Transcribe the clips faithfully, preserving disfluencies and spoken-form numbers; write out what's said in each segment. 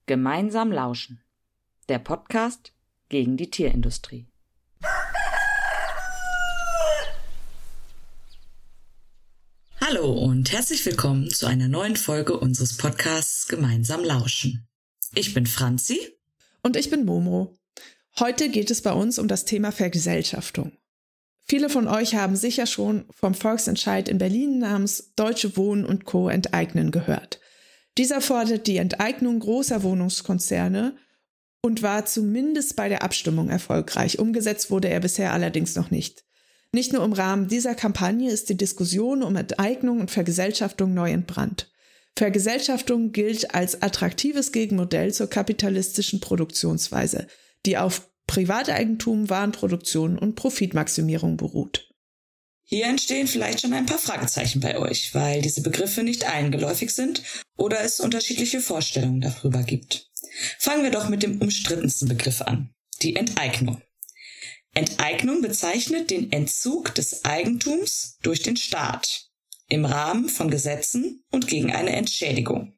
Gemeinsam lauschen. Der Podcast gegen die Tierindustrie. Hallo und herzlich willkommen zu einer neuen Folge unseres Podcasts Gemeinsam lauschen. Ich bin Franzi. Und ich bin Momo. Heute geht es bei uns um das Thema Vergesellschaftung. Viele von euch haben sicher schon vom Volksentscheid in Berlin namens Deutsche Wohnen und Co. enteignen gehört. Dieser fordert die Enteignung großer Wohnungskonzerne und war zumindest bei der Abstimmung erfolgreich. Umgesetzt wurde er bisher allerdings noch nicht. Nicht nur im Rahmen dieser Kampagne ist die Diskussion um Enteignung und Vergesellschaftung neu entbrannt. Vergesellschaftung gilt als attraktives Gegenmodell zur kapitalistischen Produktionsweise, die auf Privateigentum, Warenproduktion und Profitmaximierung beruht. Hier entstehen vielleicht schon ein paar Fragezeichen bei euch, weil diese Begriffe nicht allen geläufig sind oder es unterschiedliche Vorstellungen darüber gibt. Fangen wir doch mit dem umstrittensten Begriff an, die Enteignung. Enteignung bezeichnet den Entzug des Eigentums durch den Staat im Rahmen von Gesetzen und gegen eine Entschädigung.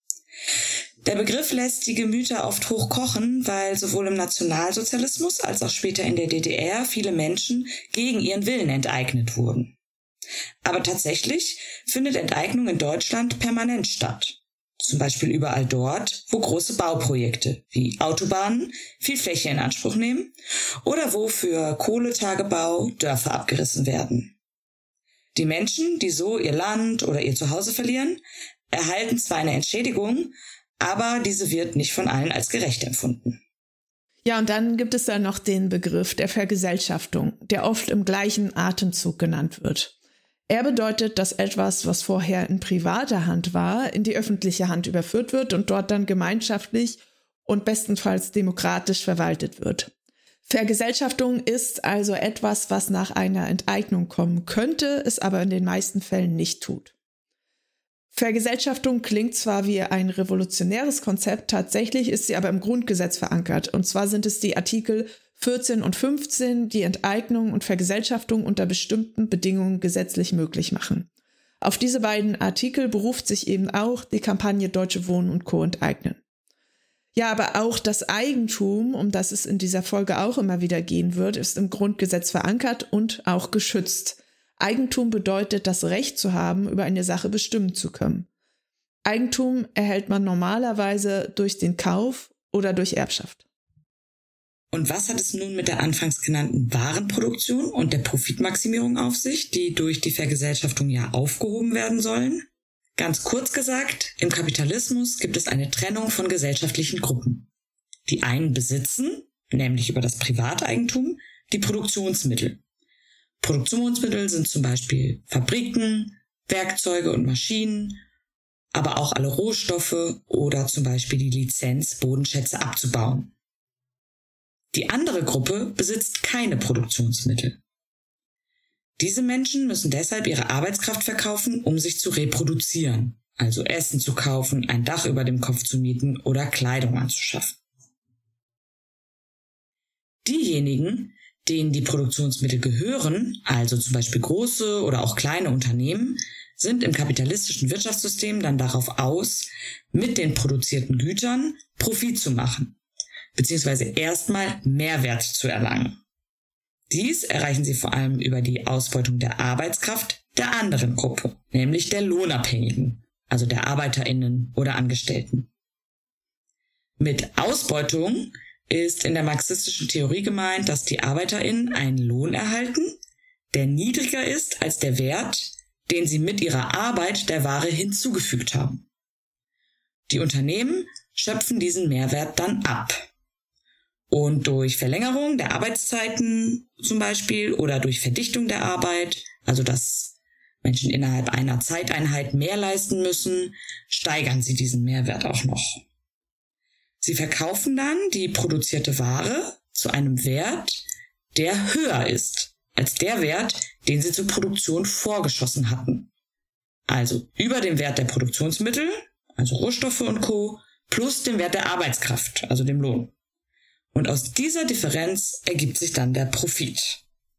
Der Begriff lässt die Gemüter oft hochkochen, weil sowohl im Nationalsozialismus als auch später in der D D R viele Menschen gegen ihren Willen enteignet wurden. Aber tatsächlich findet Enteignung in Deutschland permanent statt. Zum Beispiel überall dort, wo große Bauprojekte wie Autobahnen viel Fläche in Anspruch nehmen oder wo für Kohletagebau Dörfer abgerissen werden. Die Menschen, die so ihr Land oder ihr Zuhause verlieren, erhalten zwar eine Entschädigung, aber diese wird nicht von allen als gerecht empfunden. Ja, und dann gibt es da noch den Begriff der Vergesellschaftung, der oft im gleichen Atemzug genannt wird. Er bedeutet, dass etwas, was vorher in privater Hand war, in die öffentliche Hand überführt wird und dort dann gemeinschaftlich und bestenfalls demokratisch verwaltet wird. Vergesellschaftung ist also etwas, was nach einer Enteignung kommen könnte, es aber in den meisten Fällen nicht tut. Vergesellschaftung klingt zwar wie ein revolutionäres Konzept, tatsächlich ist sie aber im Grundgesetz verankert. Und zwar sind es die Artikel vierzehn und fünfzehn, die Enteignung und Vergesellschaftung unter bestimmten Bedingungen gesetzlich möglich machen. Auf diese beiden Artikel beruft sich eben auch die Kampagne Deutsche Wohnen und Co. enteignen. Ja, aber auch das Eigentum, um das es in dieser Folge auch immer wieder gehen wird, ist im Grundgesetz verankert und auch geschützt. Eigentum bedeutet, das Recht zu haben, über eine Sache bestimmen zu können. Eigentum erhält man normalerweise durch den Kauf oder durch Erbschaft. Und was hat es nun mit der anfangs genannten Warenproduktion und der Profitmaximierung auf sich, die durch die Vergesellschaftung ja aufgehoben werden sollen? Ganz kurz gesagt, im Kapitalismus gibt es eine Trennung von gesellschaftlichen Gruppen. Die einen besitzen, nämlich über das Privateigentum, die Produktionsmittel. Produktionsmittel sind zum Beispiel Fabriken, Werkzeuge und Maschinen, aber auch alle Rohstoffe oder zum Beispiel die Lizenz, Bodenschätze abzubauen. Die andere Gruppe besitzt keine Produktionsmittel. Diese Menschen müssen deshalb ihre Arbeitskraft verkaufen, um sich zu reproduzieren, also Essen zu kaufen, ein Dach über dem Kopf zu mieten oder Kleidung anzuschaffen. Diejenigen, denen die Produktionsmittel gehören, also zum Beispiel große oder auch kleine Unternehmen, sind im kapitalistischen Wirtschaftssystem dann darauf aus, mit den produzierten Gütern Profit zu machen, beziehungsweise erstmal Mehrwert zu erlangen. Dies erreichen sie vor allem über die Ausbeutung der Arbeitskraft der anderen Gruppe, nämlich der Lohnabhängigen, also der ArbeiterInnen oder Angestellten. Mit Ausbeutung ist in der marxistischen Theorie gemeint, dass die ArbeiterInnen einen Lohn erhalten, der niedriger ist als der Wert, den sie mit ihrer Arbeit der Ware hinzugefügt haben. Die Unternehmen schöpfen diesen Mehrwert dann ab. Und durch Verlängerung der Arbeitszeiten zum Beispiel oder durch Verdichtung der Arbeit, also dass Menschen innerhalb einer Zeiteinheit mehr leisten müssen, steigern sie diesen Mehrwert auch noch. Sie verkaufen dann die produzierte Ware zu einem Wert, der höher ist als der Wert, den sie zur Produktion vorgeschossen hatten. Also über dem Wert der Produktionsmittel, also Rohstoffe und Co., plus dem Wert der Arbeitskraft, also dem Lohn. Und aus dieser Differenz ergibt sich dann der Profit.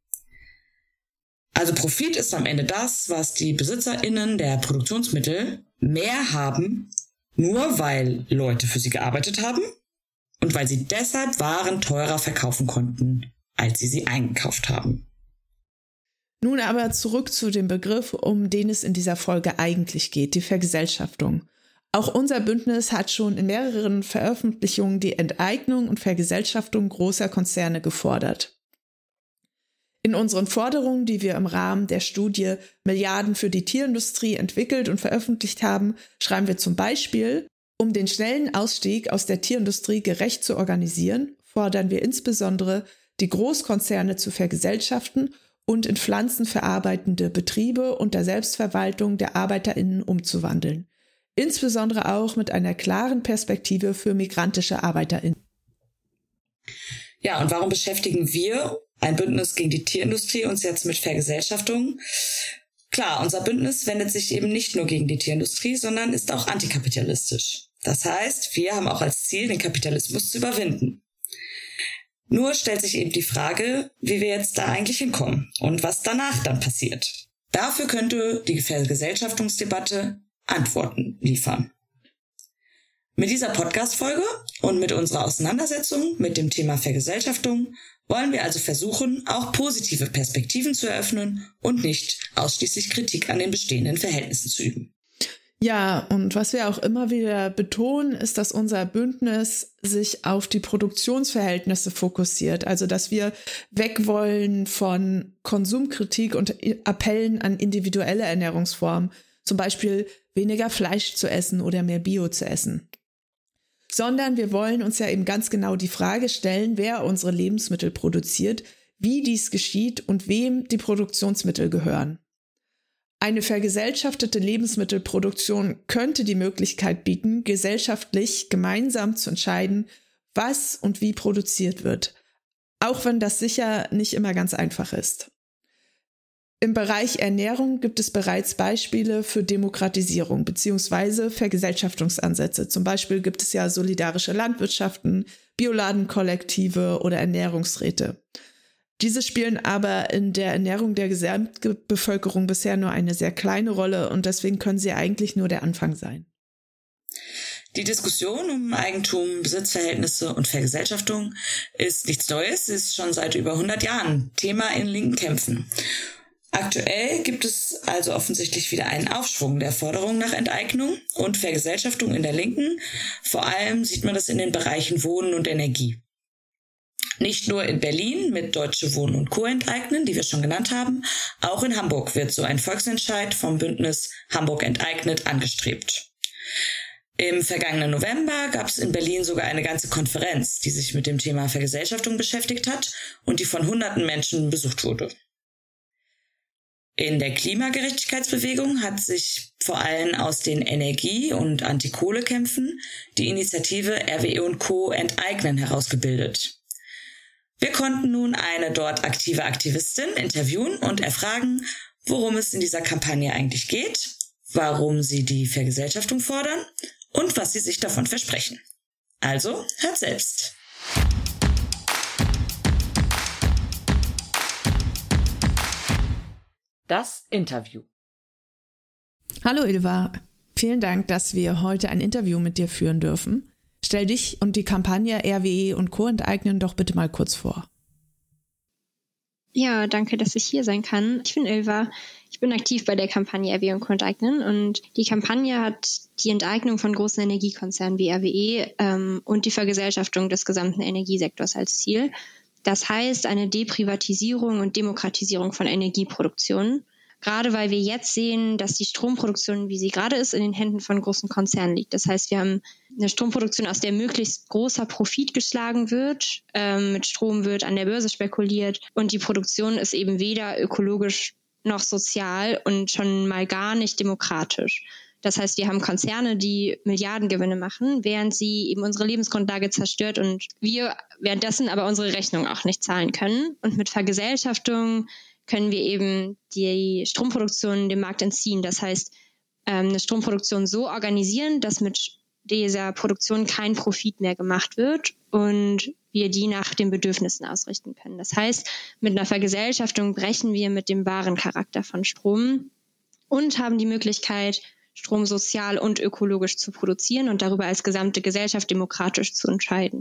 Also Profit ist am Ende das, was die BesitzerInnen der Produktionsmittel mehr haben Nur weil Leute für sie gearbeitet haben und weil sie deshalb Waren teurer verkaufen konnten, als sie sie eingekauft haben. Nun aber zurück zu dem Begriff, um den es in dieser Folge eigentlich geht, die Vergesellschaftung. Auch unser Bündnis hat schon in mehreren Veröffentlichungen die Enteignung und Vergesellschaftung großer Konzerne gefordert. In unseren Forderungen, die wir im Rahmen der Studie Milliarden für die Tierindustrie entwickelt und veröffentlicht haben, schreiben wir zum Beispiel, um den schnellen Ausstieg aus der Tierindustrie gerecht zu organisieren, fordern wir insbesondere, die Großkonzerne zu vergesellschaften und in pflanzenverarbeitende Betriebe unter Selbstverwaltung der ArbeiterInnen umzuwandeln. Insbesondere auch mit einer klaren Perspektive für migrantische ArbeiterInnen. Ja, und warum beschäftigen wir, ein Bündnis gegen die Tierindustrie, uns jetzt mit Vergesellschaftung? Klar, unser Bündnis wendet sich eben nicht nur gegen die Tierindustrie, sondern ist auch antikapitalistisch. Das heißt, wir haben auch als Ziel, den Kapitalismus zu überwinden. Nur stellt sich eben die Frage, wie wir jetzt da eigentlich hinkommen und was danach dann passiert. Dafür könnte die Vergesellschaftungsdebatte Antworten liefern. Mit dieser Podcast-Folge und mit unserer Auseinandersetzung mit dem Thema Vergesellschaftung wollen wir also versuchen, auch positive Perspektiven zu eröffnen und nicht ausschließlich Kritik an den bestehenden Verhältnissen zu üben. Ja, und was wir auch immer wieder betonen, ist, dass unser Bündnis sich auf die Produktionsverhältnisse fokussiert. Also, dass wir weg wollen von Konsumkritik und Appellen an individuelle Ernährungsformen. Zum Beispiel weniger Fleisch zu essen oder mehr Bio zu essen. Sondern wir wollen uns ja eben ganz genau die Frage stellen, wer unsere Lebensmittel produziert, wie dies geschieht und wem die Produktionsmittel gehören. Eine vergesellschaftete Lebensmittelproduktion könnte die Möglichkeit bieten, gesellschaftlich gemeinsam zu entscheiden, was und wie produziert wird, auch wenn das sicher nicht immer ganz einfach ist. Im Bereich Ernährung gibt es bereits Beispiele für Demokratisierung bzw. Vergesellschaftungsansätze. Zum Beispiel gibt es ja solidarische Landwirtschaften, Bioladenkollektive oder Ernährungsräte. Diese spielen aber in der Ernährung der Gesamtbevölkerung bisher nur eine sehr kleine Rolle und deswegen können sie eigentlich nur der Anfang sein. Die Diskussion um Eigentum, Besitzverhältnisse und Vergesellschaftung ist nichts Neues, sie ist schon seit über hundert Jahren Thema in linken Kämpfen. Aktuell gibt es also offensichtlich wieder einen Aufschwung der Forderung nach Enteignung und Vergesellschaftung in der Linken. Vor allem sieht man das in den Bereichen Wohnen und Energie. Nicht nur in Berlin mit Deutsche Wohnen und Co. enteignen, die wir schon genannt haben, auch in Hamburg wird so ein Volksentscheid vom Bündnis Hamburg enteignet angestrebt. Im vergangenen November gab es in Berlin sogar eine ganze Konferenz, die sich mit dem Thema Vergesellschaftung beschäftigt hat und die von hunderten Menschen besucht wurde. In der Klimagerechtigkeitsbewegung hat sich vor allem aus den Energie- und Antikohlekämpfen die Initiative R W E und Co. enteignen herausgebildet. Wir konnten nun eine dort aktive Aktivistin interviewen und erfragen, worum es in dieser Kampagne eigentlich geht, warum sie die Vergesellschaftung fordern und was sie sich davon versprechen. Also, hört selbst. Das Interview. Hallo Ilva, vielen Dank, dass wir heute ein Interview mit dir führen dürfen. Stell dich und die Kampagne R W E und Co. enteignen doch bitte mal kurz vor. Ja, danke, dass ich hier sein kann. Ich bin Ilva. Ich bin aktiv bei der Kampagne R W E und Co. enteignen und die Kampagne hat die Enteignung von großen Energiekonzernen wie R W E ähm, und die Vergesellschaftung des gesamten Energiesektors als Ziel. Das heißt eine Deprivatisierung und Demokratisierung von Energieproduktion. Gerade weil wir jetzt sehen, dass die Stromproduktion, wie sie gerade ist, in den Händen von großen Konzernen liegt. Das heißt, wir haben eine Stromproduktion, aus der möglichst großer Profit geschlagen wird. Ähm, mit Strom wird an der Börse spekuliert und die Produktion ist eben weder ökologisch noch sozial und schon mal gar nicht demokratisch. Das heißt, wir haben Konzerne, die Milliardengewinne machen, während sie eben unsere Lebensgrundlage zerstört und wir währenddessen aber unsere Rechnung auch nicht zahlen können. Und mit Vergesellschaftung können wir eben die Stromproduktion dem Markt entziehen. Das heißt, eine Stromproduktion so organisieren, dass mit dieser Produktion kein Profit mehr gemacht wird und wir die nach den Bedürfnissen ausrichten können. Das heißt, mit einer Vergesellschaftung brechen wir mit dem wahren Charakter von Strom und haben die Möglichkeit, Strom sozial und ökologisch zu produzieren und darüber als gesamte Gesellschaft demokratisch zu entscheiden.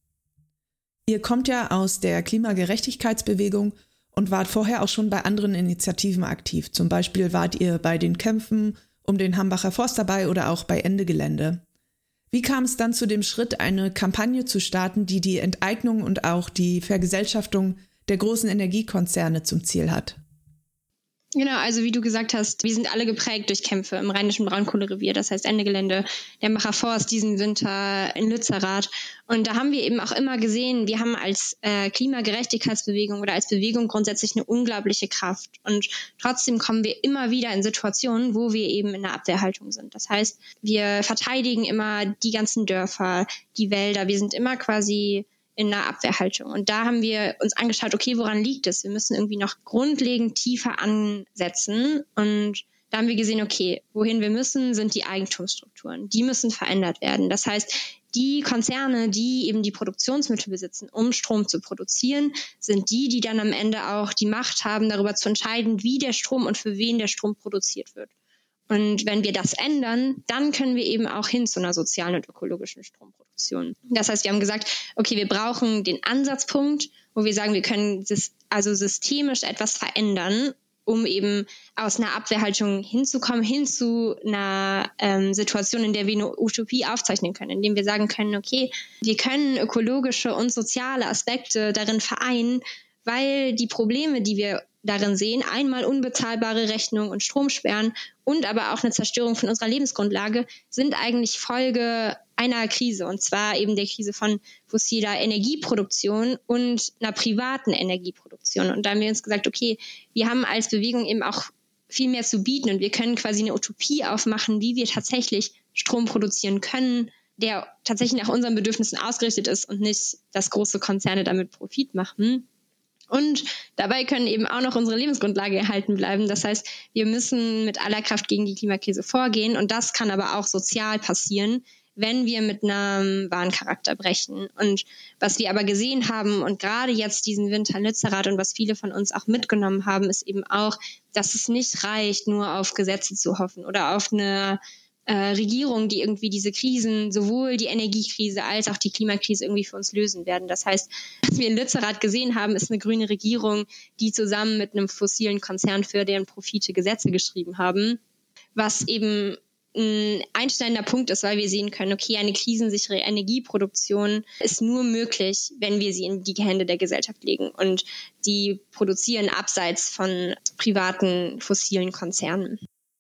Ihr kommt ja aus der Klimagerechtigkeitsbewegung und wart vorher auch schon bei anderen Initiativen aktiv. Zum Beispiel wart ihr bei den Kämpfen um den Hambacher Forst dabei oder auch bei Ende Gelände. Wie kam es dann zu dem Schritt, eine Kampagne zu starten, die die Enteignung und auch die Vergesellschaftung der großen Energiekonzerne zum Ziel hat? Genau, also wie du gesagt hast, wir sind alle geprägt durch Kämpfe im Rheinischen Braunkohlerevier, das heißt Ende Gelände, der Hambacher Forst, diesen Winter in Lützerath. Und da haben wir eben auch immer gesehen, wir haben als äh, Klimagerechtigkeitsbewegung oder als Bewegung grundsätzlich eine unglaubliche Kraft. Und trotzdem kommen wir immer wieder in Situationen, wo wir eben in der Abwehrhaltung sind. Das heißt, wir verteidigen immer die ganzen Dörfer, die Wälder, wir sind immer quasi in einer Abwehrhaltung. Und da haben wir uns angeschaut, okay, woran liegt es? Wir müssen irgendwie noch grundlegend tiefer ansetzen. Und da haben wir gesehen, okay, wohin wir müssen, sind die Eigentumsstrukturen. Die müssen verändert werden. Das heißt, die Konzerne, die eben die Produktionsmittel besitzen, um Strom zu produzieren, sind die, die dann am Ende auch die Macht haben, darüber zu entscheiden, wie der Strom und für wen der Strom produziert wird. Und wenn wir das ändern, dann können wir eben auch hin zu einer sozialen und ökologischen Stromproduktion. Das heißt, wir haben gesagt, okay, wir brauchen den Ansatzpunkt, wo wir sagen, wir können also systemisch etwas verändern, um eben aus einer Abwehrhaltung hinzukommen, hin zu einer ähm, Situation, in der wir eine Utopie aufzeichnen können, indem wir sagen können, okay, wir können ökologische und soziale Aspekte darin vereinen, weil die Probleme, die wir darin sehen, einmal unbezahlbare Rechnungen und Stromsperren und aber auch eine Zerstörung von unserer Lebensgrundlage, sind eigentlich Folge einer Krise, und zwar eben der Krise von fossiler Energieproduktion und einer privaten Energieproduktion. Und da haben wir uns gesagt, okay, wir haben als Bewegung eben auch viel mehr zu bieten und wir können quasi eine Utopie aufmachen, wie wir tatsächlich Strom produzieren können, der tatsächlich nach unseren Bedürfnissen ausgerichtet ist und nicht, dass große Konzerne damit Profit machen. Und dabei können eben auch noch unsere Lebensgrundlage erhalten bleiben. Das heißt, wir müssen mit aller Kraft gegen die Klimakrise vorgehen. Und das kann aber auch sozial passieren, wenn wir mit einem wahren Charakter brechen. Und was wir aber gesehen haben und gerade jetzt diesen Winter in Lützerath und was viele von uns auch mitgenommen haben, ist eben auch, dass es nicht reicht, nur auf Gesetze zu hoffen oder auf eine Äh, Regierung, die irgendwie diese Krisen, sowohl die Energiekrise als auch die Klimakrise irgendwie für uns lösen werden. Das heißt, was wir in Lützerath gesehen haben, ist eine grüne Regierung, die zusammen mit einem fossilen Konzern für deren Profite Gesetze geschrieben haben, was eben ein einschneidender Punkt ist, weil wir sehen können, okay, eine krisensichere Energieproduktion ist nur möglich, wenn wir sie in die Hände der Gesellschaft legen und die produzieren abseits von privaten fossilen Konzernen.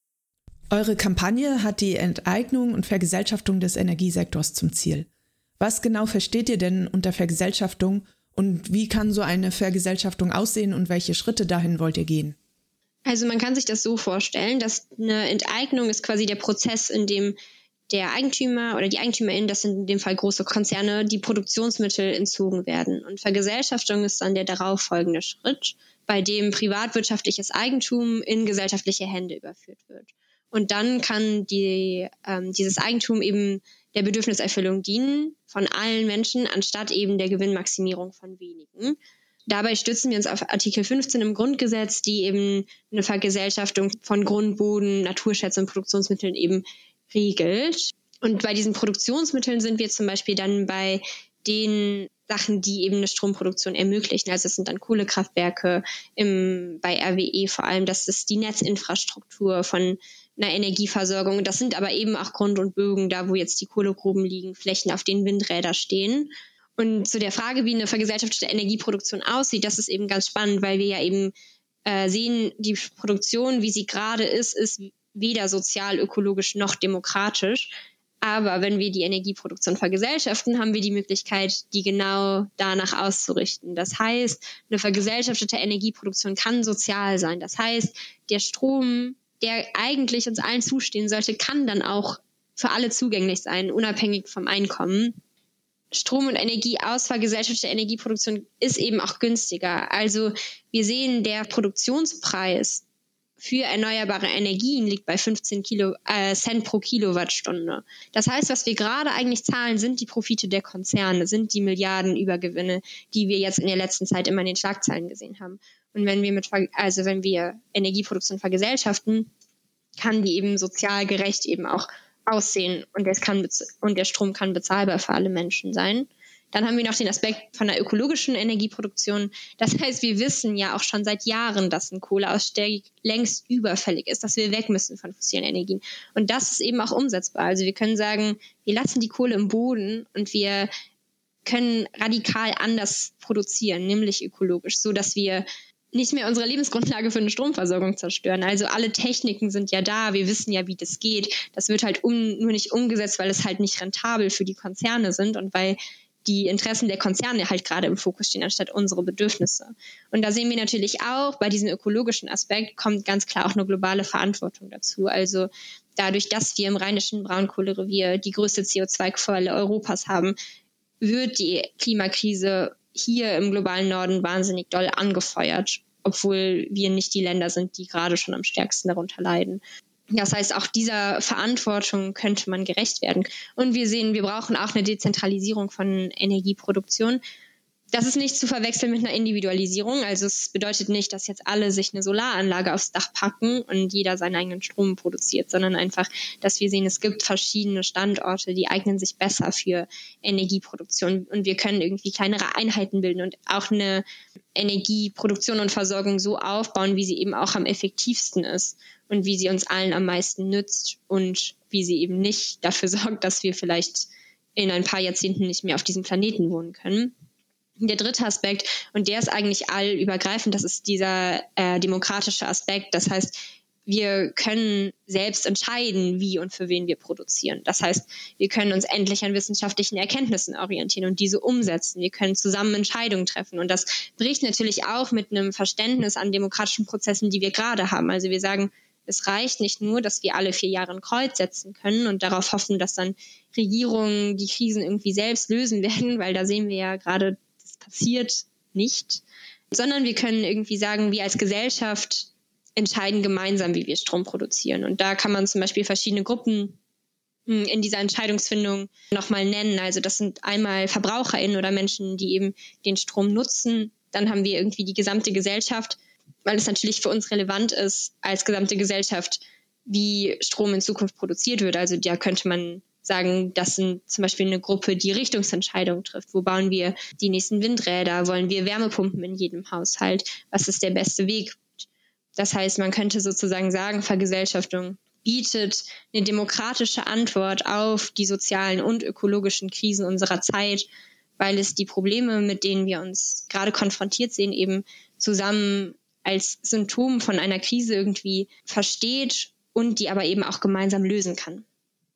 Eure Kampagne hat die Enteignung und Vergesellschaftung des Energiesektors zum Ziel. Was genau versteht ihr denn unter Vergesellschaftung und wie kann so eine Vergesellschaftung aussehen und welche Schritte dahin wollt ihr gehen? Also man kann sich das so vorstellen, dass eine Enteignung ist quasi der Prozess, in dem der Eigentümer oder die EigentümerInnen, das sind in dem Fall große Konzerne, die Produktionsmittel entzogen werden. Und Vergesellschaftung ist dann der darauffolgende Schritt, bei dem privatwirtschaftliches Eigentum in gesellschaftliche Hände überführt wird. Und dann kann die, ähm, dieses Eigentum eben der Bedürfniserfüllung dienen von allen Menschen, anstatt eben der Gewinnmaximierung von wenigen. Dabei stützen wir uns auf Artikel fünfzehn im Grundgesetz, die eben eine Vergesellschaftung von Grund, Boden, Naturschätzen und Produktionsmitteln eben regelt. Und bei diesen Produktionsmitteln sind wir zum Beispiel dann bei den Sachen, die eben eine Stromproduktion ermöglichen. Also es sind dann Kohlekraftwerke, im, bei R W E vor allem, das ist die Netzinfrastruktur von einer Energieversorgung. Das sind aber eben auch Grund und Bögen, da wo jetzt die Kohlegruben liegen, Flächen, auf denen Windräder stehen. Und zu der Frage, wie eine vergesellschaftete Energieproduktion aussieht, das ist eben ganz spannend, weil wir ja eben äh, sehen, die Produktion, wie sie gerade ist, ist weder sozial, ökologisch noch demokratisch. Aber wenn wir die Energieproduktion vergesellschaften, haben wir die Möglichkeit, die genau danach auszurichten. Das heißt, eine vergesellschaftete Energieproduktion kann sozial sein. Das heißt, der Strom, der eigentlich uns allen zustehen sollte, kann dann auch für alle zugänglich sein, unabhängig vom Einkommen. Strom und Energie aus vergesellschafteter Energieproduktion ist eben auch günstiger. Also wir sehen, der Produktionspreis für erneuerbare Energien liegt bei fünfzehn Kilo, äh, Cent pro Kilowattstunde. Das heißt, was wir gerade eigentlich zahlen, sind die Profite der Konzerne, sind die Milliardenübergewinne, die wir jetzt in der letzten Zeit immer in den Schlagzeilen gesehen haben. Und wenn wir mit, also wenn wir Energieproduktion vergesellschaften, kann die eben sozial gerecht eben auch aussehen und, das kann, und der Strom kann bezahlbar für alle Menschen sein. Dann haben wir noch den Aspekt von der ökologischen Energieproduktion. Das heißt, wir wissen ja auch schon seit Jahren, dass ein Kohleausstieg längst überfällig ist, dass wir weg müssen von fossilen Energien. Und das ist eben auch umsetzbar. Also wir können sagen, wir lassen die Kohle im Boden und wir können radikal anders produzieren, nämlich ökologisch, so dass wir nicht mehr unsere Lebensgrundlage für eine Stromversorgung zerstören. Also alle Techniken sind ja da, wir wissen ja, wie das geht. Das wird halt um, nur nicht umgesetzt, weil es halt nicht rentabel für die Konzerne sind und weil die Interessen der Konzerne halt gerade im Fokus stehen, anstatt unsere Bedürfnisse. Und da sehen wir natürlich auch, bei diesem ökologischen Aspekt kommt ganz klar auch eine globale Verantwortung dazu. Also dadurch, dass wir im Rheinischen Braunkohlerevier die größte C O zwei Quelle Europas haben, wird die Klimakrise hier im globalen Norden wahnsinnig doll angefeuert, obwohl wir nicht die Länder sind, die gerade schon am stärksten darunter leiden. Das heißt, auch dieser Verantwortung könnte man gerecht werden. Und wir sehen, wir brauchen auch eine Dezentralisierung von Energieproduktion. Das ist nicht zu verwechseln mit einer Individualisierung. Also es bedeutet nicht, dass jetzt alle sich eine Solaranlage aufs Dach packen und jeder seinen eigenen Strom produziert, sondern einfach, dass wir sehen, es gibt verschiedene Standorte, die eignen sich besser für Energieproduktion. Und wir können irgendwie kleinere Einheiten bilden und auch eine Energieproduktion und Versorgung so aufbauen, wie sie eben auch am effektivsten ist und wie sie uns allen am meisten nützt und wie sie eben nicht dafür sorgt, dass wir vielleicht in ein paar Jahrzehnten nicht mehr auf diesem Planeten wohnen können. Der dritte Aspekt, und der ist eigentlich allübergreifend, das ist dieser äh, demokratische Aspekt. Das heißt, wir können selbst entscheiden, wie und für wen wir produzieren. Das heißt, wir können uns endlich an wissenschaftlichen Erkenntnissen orientieren und diese umsetzen. Wir können zusammen Entscheidungen treffen. Und das bricht natürlich auch mit einem Verständnis an demokratischen Prozessen, die wir gerade haben. Also wir sagen, es reicht nicht nur, dass wir alle vier Jahre ein Kreuz setzen können und darauf hoffen, dass dann Regierungen die Krisen irgendwie selbst lösen werden, weil da sehen wir ja gerade, das passiert nicht, sondern wir können irgendwie sagen, wir als Gesellschaft entscheiden gemeinsam, wie wir Strom produzieren. Und da kann man zum Beispiel verschiedene Gruppen in dieser Entscheidungsfindung nochmal nennen. Also das sind einmal VerbraucherInnen oder Menschen, die eben den Strom nutzen. Dann haben wir irgendwie die gesamte Gesellschaft, weil es natürlich für uns relevant ist, als gesamte Gesellschaft, wie Strom in Zukunft produziert wird. Also da könnte man sagen, das sind zum Beispiel eine Gruppe, die Richtungsentscheidungen trifft. Wo bauen wir die nächsten Windräder? Wollen wir Wärmepumpen in jedem Haushalt? Was ist der beste Weg? Das heißt, man könnte sozusagen sagen, Vergesellschaftung bietet eine demokratische Antwort auf die sozialen und ökologischen Krisen unserer Zeit, weil es die Probleme, mit denen wir uns gerade konfrontiert sehen, eben zusammen als Symptom von einer Krise irgendwie versteht und die aber eben auch gemeinsam lösen kann.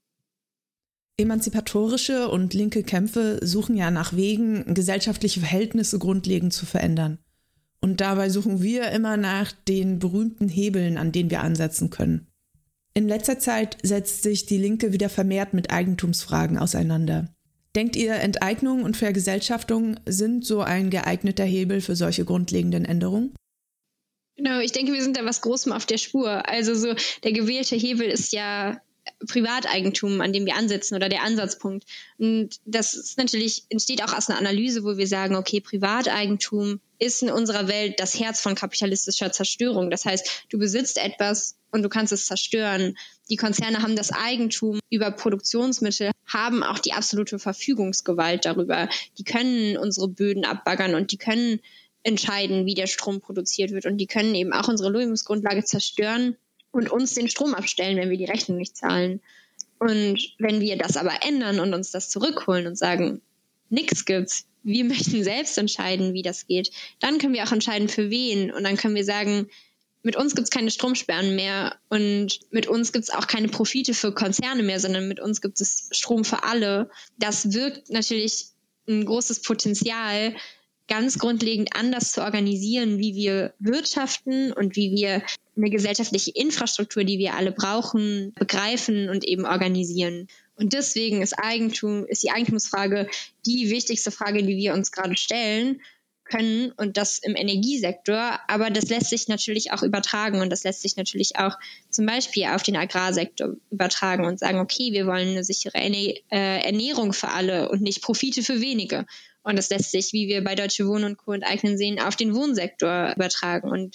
Emanzipatorische und linke Kämpfe suchen ja nach Wegen, gesellschaftliche Verhältnisse grundlegend zu verändern. Und dabei suchen wir immer nach den berühmten Hebeln, an denen wir ansetzen können. In letzter Zeit setzt sich die Linke wieder vermehrt mit Eigentumsfragen auseinander. Denkt ihr, Enteignung und Vergesellschaftung sind so ein geeigneter Hebel für solche grundlegenden Änderungen? Genau, ich denke, wir sind da was Großem auf der Spur. Also so der gewählte Hebel ist ja Privateigentum, an dem wir ansetzen oder der Ansatzpunkt. Und das ist natürlich, entsteht auch aus einer Analyse, wo wir sagen, okay, Privateigentum ist in unserer Welt das Herz von kapitalistischer Zerstörung. Das heißt, du besitzt etwas und du kannst es zerstören. Die Konzerne haben das Eigentum über Produktionsmittel, haben auch die absolute Verfügungsgewalt darüber. Die können unsere Böden abbaggern und die können entscheiden, wie der Strom produziert wird. Und die können eben auch unsere Lebensgrundlage zerstören und uns den Strom abstellen, wenn wir die Rechnung nicht zahlen. Und wenn wir das aber ändern und uns das zurückholen und sagen, nix gibt's, wir möchten selbst entscheiden, wie das geht, dann können wir auch entscheiden, für wen. Und dann können wir sagen, mit uns gibt's keine Stromsperren mehr und mit uns gibt's auch keine Profite für Konzerne mehr, sondern mit uns gibt es Strom für alle. Das wirkt natürlich ein großes Potenzial, ganz grundlegend anders zu organisieren, wie wir wirtschaften und wie wir eine gesellschaftliche Infrastruktur, die wir alle brauchen, begreifen und eben organisieren. Und deswegen ist Eigentum, ist die Eigentumsfrage die wichtigste Frage, die wir uns gerade stellen können, und das im Energiesektor. Aber das lässt sich natürlich auch übertragen und das lässt sich natürlich auch zum Beispiel auf den Agrarsektor übertragen und sagen, okay, wir wollen eine sichere Ernährung für alle und nicht Profite für wenige. Und das lässt sich, wie wir bei Deutsche Wohnen und Co. enteignen sehen, auf den Wohnsektor übertragen. Und es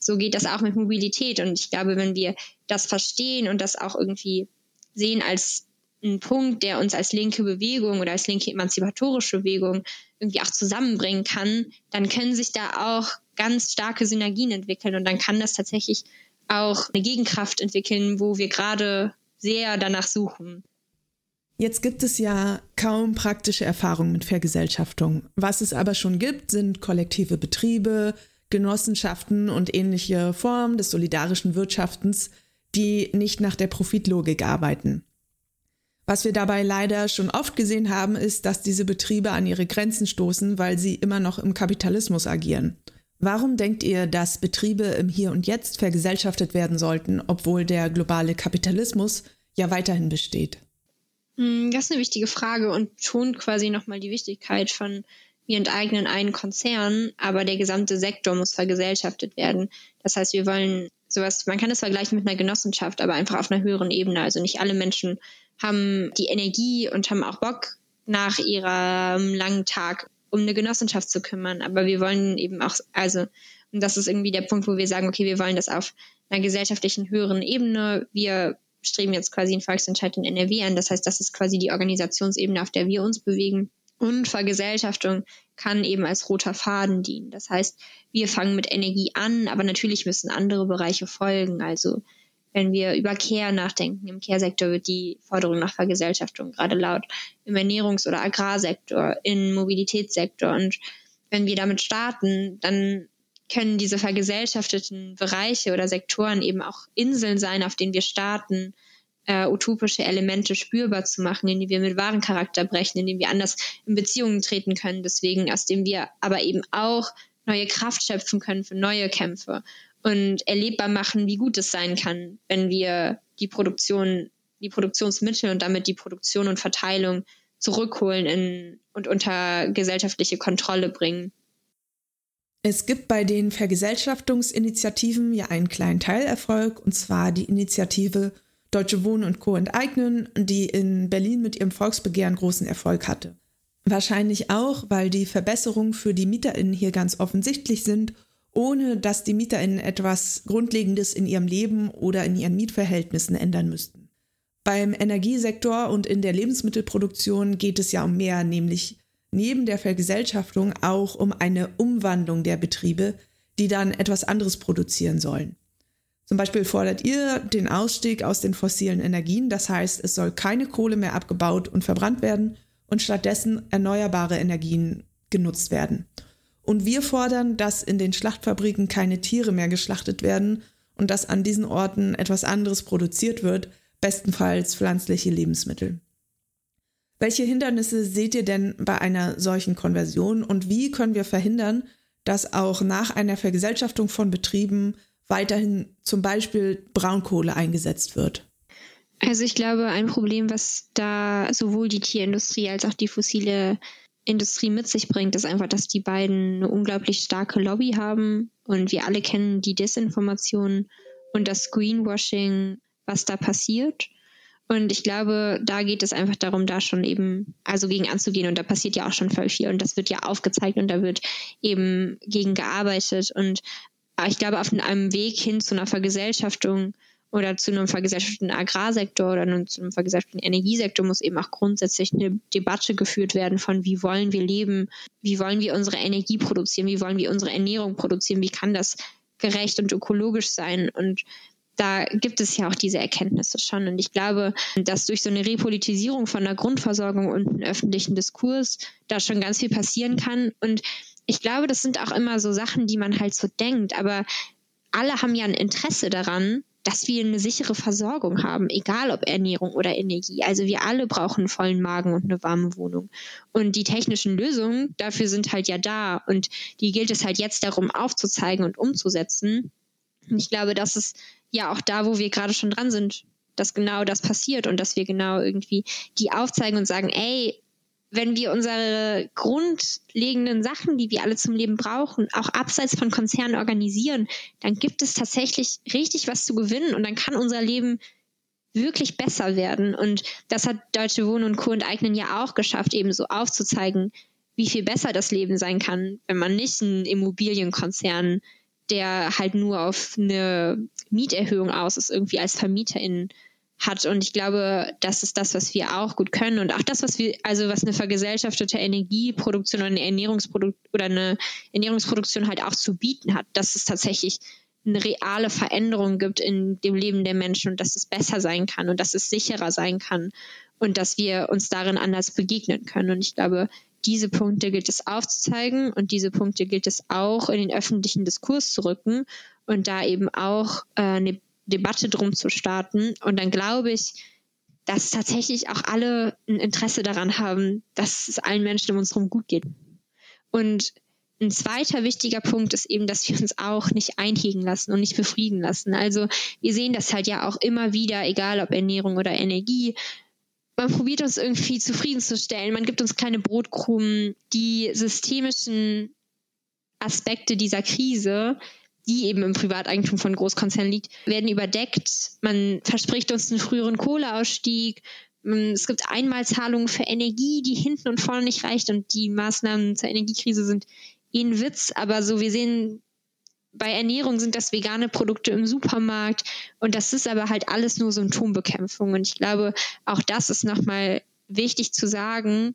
so geht das auch mit Mobilität. Und ich glaube, wenn wir das verstehen und das auch irgendwie sehen als einen Punkt, der uns als linke Bewegung oder als linke emanzipatorische Bewegung irgendwie auch zusammenbringen kann, dann können sich da auch ganz starke Synergien entwickeln. Und dann kann das tatsächlich auch eine Gegenkraft entwickeln, wo wir gerade sehr danach suchen. Jetzt gibt es ja kaum praktische Erfahrungen mit Vergesellschaftung. Was es aber schon gibt, sind kollektive Betriebe, Genossenschaften und ähnliche Formen des solidarischen Wirtschaftens, die nicht nach der Profitlogik arbeiten. Was wir dabei leider schon oft gesehen haben, ist, dass diese Betriebe an ihre Grenzen stoßen, weil sie immer noch im Kapitalismus agieren. Warum denkt ihr, dass Betriebe im Hier und Jetzt vergesellschaftet werden sollten, obwohl der globale Kapitalismus ja weiterhin besteht? Das ist eine wichtige Frage und schont quasi nochmal die Wichtigkeit von, wir enteignen einen Konzern, aber der gesamte Sektor muss vergesellschaftet werden. Das heißt, wir wollen sowas, man kann es vergleichen mit einer Genossenschaft, aber einfach auf einer höheren Ebene. Also nicht alle Menschen haben die Energie und haben auch Bock nach ihrem langen Tag um eine Genossenschaft zu kümmern. Aber wir wollen eben auch, also, und das ist irgendwie der Punkt, wo wir sagen, okay, wir wollen das auf einer gesellschaftlichen höheren Ebene. Wir streben jetzt quasi einen Volksentscheid in N R W an. Das heißt, das ist quasi die Organisationsebene, auf der wir uns bewegen. Und Vergesellschaftung kann eben als roter Faden dienen. Das heißt, wir fangen mit Energie an, aber natürlich müssen andere Bereiche folgen. Also wenn wir über Care nachdenken, im Care-Sektor wird die Forderung nach Vergesellschaftung gerade laut, im Ernährungs- oder Agrarsektor, im Mobilitätssektor. Und wenn wir damit starten, dann können diese vergesellschafteten Bereiche oder Sektoren eben auch Inseln sein, auf denen wir starten, äh, utopische Elemente spürbar zu machen, indem wir mit wahren Charakter brechen, indem wir anders in Beziehungen treten können, deswegen aus dem wir aber eben auch neue Kraft schöpfen können für neue Kämpfe und erlebbar machen, wie gut es sein kann, wenn wir die Produktion, die Produktionsmittel und damit die Produktion und Verteilung zurückholen in, und unter gesellschaftliche Kontrolle bringen. Es gibt bei den Vergesellschaftungsinitiativen ja einen kleinen Teilerfolg, und zwar die Initiative Deutsche Wohnen und Co. enteignen, die in Berlin mit ihrem Volksbegehren großen Erfolg hatte. Wahrscheinlich auch, weil die Verbesserungen für die MieterInnen hier ganz offensichtlich sind, ohne dass die MieterInnen etwas Grundlegendes in ihrem Leben oder in ihren Mietverhältnissen ändern müssten. Beim Energiesektor und in der Lebensmittelproduktion geht es ja um mehr, nämlich neben der Vergesellschaftung auch um eine Umwandlung der Betriebe, die dann etwas anderes produzieren sollen. Zum Beispiel fordert ihr den Ausstieg aus den fossilen Energien, das heißt, es soll keine Kohle mehr abgebaut und verbrannt werden und stattdessen erneuerbare Energien genutzt werden. Und wir fordern, dass in den Schlachtfabriken keine Tiere mehr geschlachtet werden und dass an diesen Orten etwas anderes produziert wird, bestenfalls pflanzliche Lebensmittel. Welche Hindernisse seht ihr denn bei einer solchen Konversion und wie können wir verhindern, dass auch nach einer Vergesellschaftung von Betrieben weiterhin zum Beispiel Braunkohle eingesetzt wird? Also ich glaube, ein Problem, was da sowohl die Tierindustrie als auch die fossile Industrie mit sich bringt, ist einfach, dass die beiden eine unglaublich starke Lobby haben und wir alle kennen die Desinformation und das Greenwashing, was da passiert. Und ich glaube, da geht es einfach darum, da schon eben, also gegen anzugehen. Und da passiert ja auch schon voll viel. Und das wird ja aufgezeigt und da wird eben gegen gearbeitet. Und ich glaube, auf einem Weg hin zu einer Vergesellschaftung oder zu einem vergesellschafteten Agrarsektor oder zu einem vergesellschafteten Energiesektor muss eben auch grundsätzlich eine Debatte geführt werden von, wie wollen wir leben, wie wollen wir unsere Energie produzieren, wie wollen wir unsere Ernährung produzieren, wie kann das gerecht und ökologisch sein. Und da gibt es ja auch diese Erkenntnisse schon. Und ich glaube, dass durch so eine Repolitisierung von der Grundversorgung und einem öffentlichen Diskurs da schon ganz viel passieren kann. Und ich glaube, das sind auch immer so Sachen, die man halt so denkt. Aber alle haben ja ein Interesse daran, dass wir eine sichere Versorgung haben, egal ob Ernährung oder Energie. Also wir alle brauchen einen vollen Magen und eine warme Wohnung. Und die technischen Lösungen dafür sind halt ja da. Und die gilt es halt jetzt darum aufzuzeigen und umzusetzen. Und ich glaube, das ist ja auch da, wo wir gerade schon dran sind, dass genau das passiert und dass wir genau irgendwie die aufzeigen und sagen, ey, wenn wir unsere grundlegenden Sachen, die wir alle zum Leben brauchen, auch abseits von Konzernen organisieren, dann gibt es tatsächlich richtig was zu gewinnen und dann kann unser Leben wirklich besser werden. Und das hat Deutsche Wohnen und Co. enteignen ja auch geschafft, eben so aufzuzeigen, wie viel besser das Leben sein kann, wenn man nicht einen Immobilienkonzern der halt nur auf eine Mieterhöhung aus ist, irgendwie als VermieterInnen hat. Und ich glaube, das ist das, was wir auch gut können. Und auch das, was wir, also was eine vergesellschaftete Energieproduktion oder eine Ernährungsprodukt oder eine Ernährungsproduktion halt auch zu bieten hat, dass es tatsächlich eine reale Veränderung gibt in dem Leben der Menschen und dass es besser sein kann und dass es sicherer sein kann und dass wir uns darin anders begegnen können. Und ich glaube, diese Punkte gilt es aufzuzeigen und diese Punkte gilt es auch in den öffentlichen Diskurs zu rücken und da eben auch äh, eine Debatte drum zu starten. Und dann glaube ich, dass tatsächlich auch alle ein Interesse daran haben, dass es allen Menschen um uns herum gut geht. Und ein zweiter wichtiger Punkt ist eben, dass wir uns auch nicht einhegen lassen und nicht befrieden lassen. Also wir sehen das halt ja auch immer wieder, egal ob Ernährung oder Energie. Man probiert uns irgendwie zufriedenzustellen. Man gibt uns kleine Brotkrumen. Die systemischen Aspekte dieser Krise, die eben im Privateigentum von Großkonzernen liegt, werden überdeckt. Man verspricht uns einen früheren Kohleausstieg. Es gibt Einmalzahlungen für Energie, die hinten und vorne nicht reicht. Und die Maßnahmen zur Energiekrise sind eh ein Witz. Aber so, wir sehen, bei Ernährung sind das vegane Produkte im Supermarkt. Und das ist aber halt alles nur Symptombekämpfung. Und ich glaube, auch das ist nochmal wichtig zu sagen.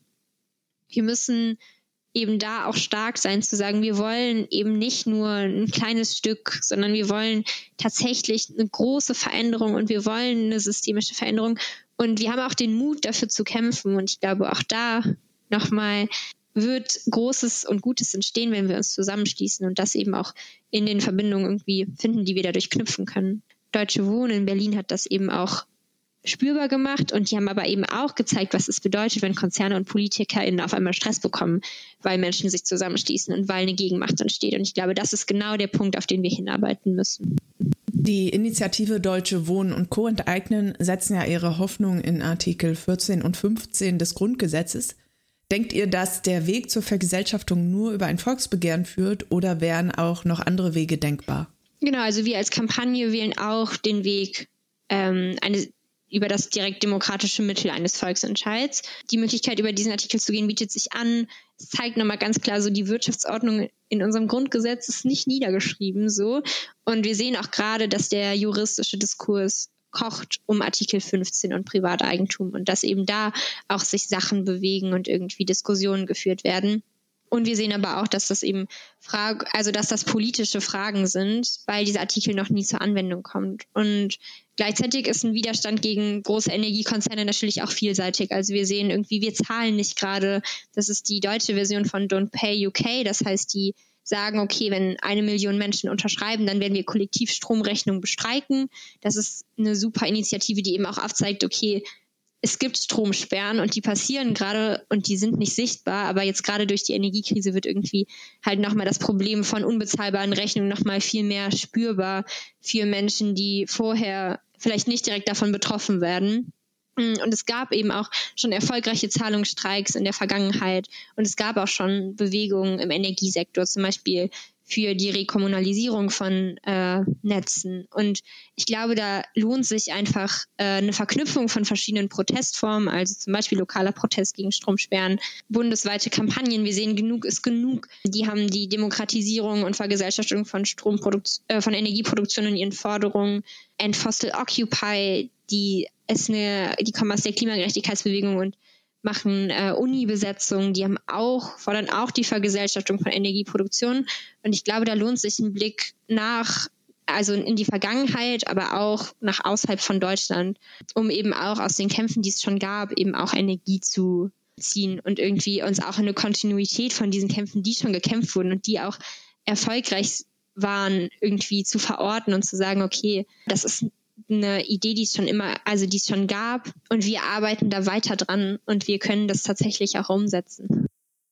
Wir müssen eben da auch stark sein, zu sagen, wir wollen eben nicht nur ein kleines Stück, sondern wir wollen tatsächlich eine große Veränderung und wir wollen eine systemische Veränderung. Und wir haben auch den Mut, dafür zu kämpfen. Und ich glaube, auch da nochmal wird Großes und Gutes entstehen, wenn wir uns zusammenschließen und das eben auch in den Verbindungen irgendwie finden, die wir dadurch knüpfen können. Deutsche Wohnen in Berlin hat das eben auch spürbar gemacht und die haben aber eben auch gezeigt, was es bedeutet, wenn Konzerne und PolitikerInnen auf einmal Stress bekommen, weil Menschen sich zusammenschließen und weil eine Gegenmacht entsteht. Und ich glaube, das ist genau der Punkt, auf den wir hinarbeiten müssen. Die Initiative Deutsche Wohnen und Co. enteignen setzen ja ihre Hoffnung in Artikel vierzehn und fünfzehn des Grundgesetzes. Denkt ihr, dass der Weg zur Vergesellschaftung nur über ein Volksbegehren führt oder wären auch noch andere Wege denkbar? Genau, also wir als Kampagne wählen auch den Weg ähm, eine über das direkt demokratische Mittel eines Volksentscheids. Die Möglichkeit, über diesen Artikel zu gehen, bietet sich an. Es zeigt nochmal ganz klar, so die Wirtschaftsordnung in unserem Grundgesetz ist nicht niedergeschrieben so. Und wir sehen auch gerade, dass der juristische Diskurs kocht um Artikel fünfzehn und Privateigentum und dass eben da auch sich Sachen bewegen und irgendwie Diskussionen geführt werden. Und wir sehen aber auch, dass das eben Frage, also dass das politische Fragen sind, weil dieser Artikel noch nie zur Anwendung kommt. Und gleichzeitig ist ein Widerstand gegen große Energiekonzerne natürlich auch vielseitig. Also wir sehen irgendwie, wir zahlen nicht gerade, das ist die deutsche Version von Don't Pay U K, das heißt, die sagen, okay, wenn eine Million Menschen unterschreiben, dann werden wir kollektiv Stromrechnungen bestreiken. Das ist eine super Initiative, die eben auch aufzeigt, okay, es gibt Stromsperren und die passieren gerade und die sind nicht sichtbar, aber jetzt gerade durch die Energiekrise wird irgendwie halt nochmal das Problem von unbezahlbaren Rechnungen nochmal viel mehr spürbar für Menschen, die vorher vielleicht nicht direkt davon betroffen werden. Und es gab eben auch schon erfolgreiche Zahlungsstreiks in der Vergangenheit und es gab auch schon Bewegungen im Energiesektor, zum Beispiel für die Rekommunalisierung von äh, Netzen. Und ich glaube, da lohnt sich einfach äh, eine Verknüpfung von verschiedenen Protestformen, also zum Beispiel lokaler Protest gegen Stromsperren, bundesweite Kampagnen. Wir sehen, genug ist genug. Die haben die Demokratisierung und Vergesellschaftung von Stromprodukt, äh, von Energieproduktion in ihren Forderungen. End Fossil Occupy, die ist eine, die kommen aus der Klimagerechtigkeitsbewegung und machen äh, Uni-Besetzungen, die haben auch, fordern auch die Vergesellschaftung von Energieproduktion. Und ich glaube, da lohnt sich ein Blick nach, also in die Vergangenheit, aber auch nach außerhalb von Deutschland, um eben auch aus den Kämpfen, die es schon gab, eben auch Energie zu ziehen und irgendwie uns auch eine Kontinuität von diesen Kämpfen, die schon gekämpft wurden und die auch erfolgreich waren, irgendwie zu verorten und zu sagen, okay, das ist eine Idee, die es schon immer, also die es schon gab und wir arbeiten da weiter dran und wir können das tatsächlich auch umsetzen.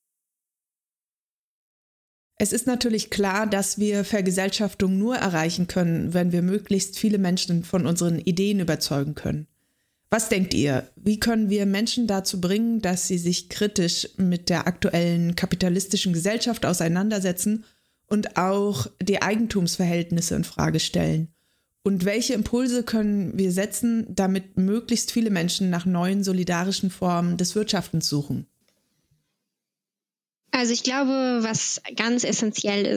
Es ist natürlich klar, dass wir Vergesellschaftung nur erreichen können, wenn wir möglichst viele Menschen von unseren Ideen überzeugen können. Was denkt ihr? Wie können wir Menschen dazu bringen, dass sie sich kritisch mit der aktuellen kapitalistischen Gesellschaft auseinandersetzen und auch die Eigentumsverhältnisse in Frage stellen? Und welche Impulse können wir setzen, damit möglichst viele Menschen nach neuen solidarischen Formen des Wirtschaftens suchen? Also ich glaube, was ganz essentiell ist,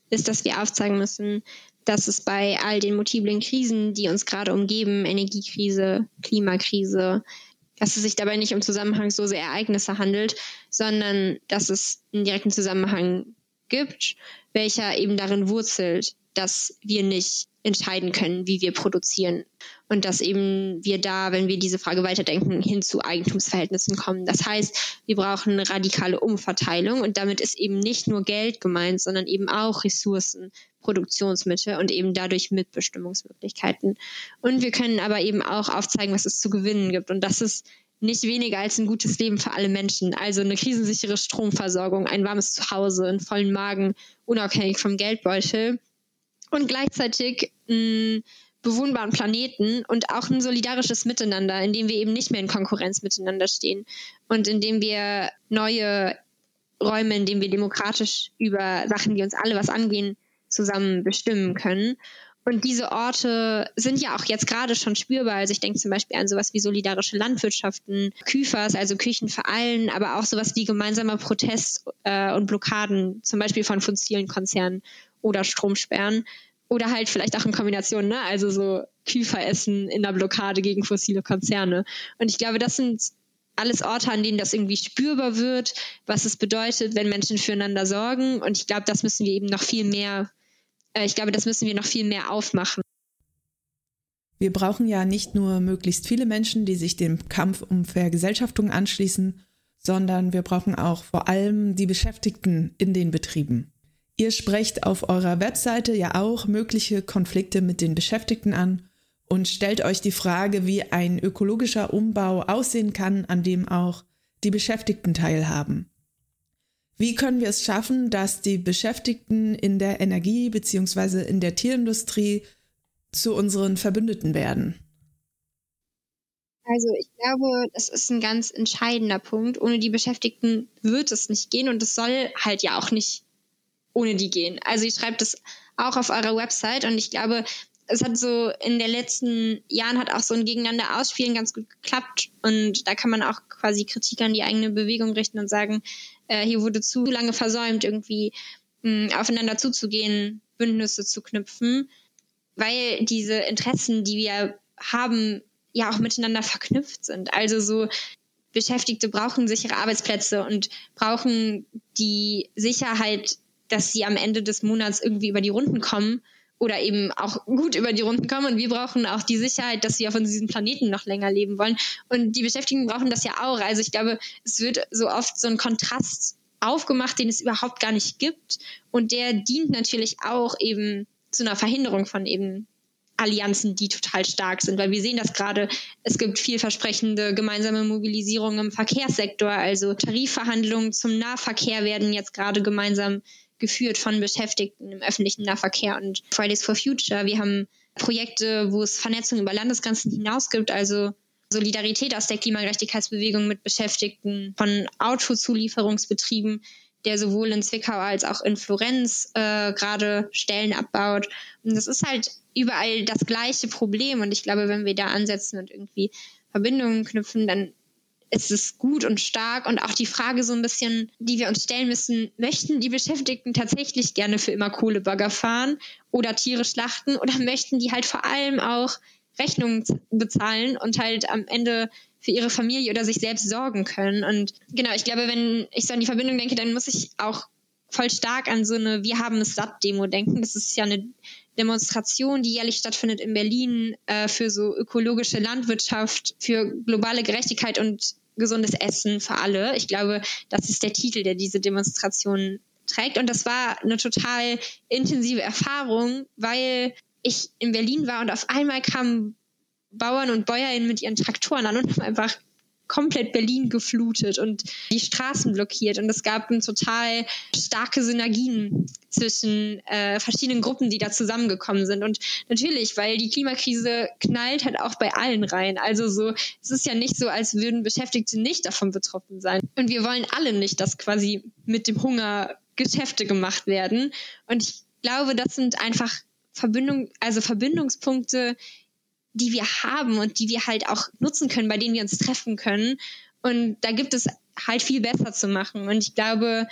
ist, dass wir aufzeigen müssen, dass es bei all den multiplen Krisen, die uns gerade umgeben, Energiekrise, Klimakrise, dass es sich dabei nicht um zusammenhangslose Ereignisse handelt, sondern dass es einen direkten Zusammenhang gibt, welcher eben darin wurzelt, dass wir nicht entscheiden können, wie wir produzieren. Und dass eben wir da, wenn wir diese Frage weiterdenken, hin zu Eigentumsverhältnissen kommen. Das heißt, wir brauchen eine radikale Umverteilung und damit ist eben nicht nur Geld gemeint, sondern eben auch Ressourcen, Produktionsmittel und eben dadurch Mitbestimmungsmöglichkeiten. Und wir können aber eben auch aufzeigen, was es zu gewinnen gibt. Und das ist nicht weniger als ein gutes Leben für alle Menschen. Also eine krisensichere Stromversorgung, ein warmes Zuhause, einen vollen Magen, unabhängig vom Geldbeutel. Und gleichzeitig einen bewohnbaren Planeten und auch ein solidarisches Miteinander, in dem wir eben nicht mehr in Konkurrenz miteinander stehen und in dem wir neue Räume, in denen wir demokratisch über Sachen, die uns alle was angehen, zusammen bestimmen können. Und diese Orte sind ja auch jetzt gerade schon spürbar. Also ich denke zum Beispiel an sowas wie solidarische Landwirtschaften, Küfers, also Küchen für allen, aber auch sowas wie gemeinsamer Protest äh, und Blockaden, zum Beispiel von fossilen Konzernen oder Stromsperren. Oder halt vielleicht auch in Kombination, ne? Also so Küferessen in der Blockade gegen fossile Konzerne. Und ich glaube, das sind alles Orte, an denen das irgendwie spürbar wird, was es bedeutet, wenn Menschen füreinander sorgen. Und ich glaube, das müssen wir eben noch viel mehr Ich glaube, das müssen wir noch viel mehr aufmachen. Wir brauchen ja nicht nur möglichst viele Menschen, die sich dem Kampf um Vergesellschaftung anschließen, sondern wir brauchen auch vor allem die Beschäftigten in den Betrieben. Ihr sprecht auf eurer Webseite ja auch mögliche Konflikte mit den Beschäftigten an und stellt euch die Frage, wie ein ökologischer Umbau aussehen kann, an dem auch die Beschäftigten teilhaben. Wie können wir es schaffen, dass die Beschäftigten in der Energie- bzw. in der Tierindustrie zu unseren Verbündeten werden? Also ich glaube, das ist ein ganz entscheidender Punkt. Ohne die Beschäftigten wird es nicht gehen und es soll halt ja auch nicht ohne die gehen. Also ihr schreibt es auch auf eurer Website und ich glaube, es hat so in den letzten Jahren hat auch so ein Gegeneinander ausspielen ganz gut geklappt und da kann man auch quasi Kritik an die eigene Bewegung richten und sagen, äh, hier wurde zu lange versäumt, irgendwie mh, aufeinander zuzugehen, Bündnisse zu knüpfen, weil diese Interessen, die wir haben, ja auch miteinander verknüpft sind. Also so Beschäftigte brauchen sichere Arbeitsplätze und brauchen die Sicherheit, dass sie am Ende des Monats irgendwie über die Runden kommen oder eben auch gut über die Runden kommen. Und wir brauchen auch die Sicherheit, dass wir auf diesem Planeten noch länger leben wollen. Und die Beschäftigten brauchen das ja auch. Also ich glaube, es wird so oft so ein Kontrast aufgemacht, den es überhaupt gar nicht gibt. Und der dient natürlich auch eben zu einer Verhinderung von eben Allianzen, die total stark sind. Weil wir sehen das gerade, es gibt vielversprechende gemeinsame Mobilisierung im Verkehrssektor. Also Tarifverhandlungen zum Nahverkehr werden jetzt gerade gemeinsam geführt von Beschäftigten im öffentlichen Nahverkehr und Fridays for Future. Wir haben Projekte, wo es Vernetzung über Landesgrenzen hinaus gibt, also Solidarität aus der Klimagerechtigkeitsbewegung mit Beschäftigten von Autozulieferungsbetrieben, der sowohl in Zwickau als auch in Florenz äh, gerade Stellen abbaut. Und das ist halt überall das gleiche Problem. Und ich glaube, wenn wir da ansetzen und irgendwie Verbindungen knüpfen, dann ist es gut und stark. Und auch die Frage so ein bisschen, die wir uns stellen müssen, möchten die Beschäftigten tatsächlich gerne für immer Kohlebagger fahren oder Tiere schlachten oder möchten die halt vor allem auch Rechnungen bezahlen und halt am Ende für ihre Familie oder sich selbst sorgen können. Und genau, ich glaube, wenn ich so an die Verbindung denke, dann muss ich auch voll stark an so eine Wir haben es satt Demo denken. Das ist ja eine Demonstration, die jährlich stattfindet in Berlin äh, für so ökologische Landwirtschaft, für globale Gerechtigkeit und gesundes Essen für alle. Ich glaube, das ist der Titel, der diese Demonstration trägt. Und das war eine total intensive Erfahrung, weil ich in Berlin war und auf einmal kamen Bauern und Bäuerinnen mit ihren Traktoren an und haben einfach komplett Berlin geflutet und die Straßen blockiert. Und es gab total starke Synergien zwischen äh, verschiedenen Gruppen, die da zusammengekommen sind. Und natürlich, weil die Klimakrise knallt halt auch bei allen rein. Also so, es ist ja nicht so, als würden Beschäftigte nicht davon betroffen sein. Und wir wollen alle nicht, dass quasi mit dem Hunger Geschäfte gemacht werden. Und ich glaube, das sind einfach Verbindung, also Verbindungspunkte, die wir haben und die wir halt auch nutzen können, bei denen wir uns treffen können. Und da gibt es halt viel besser zu machen. Und ich glaube,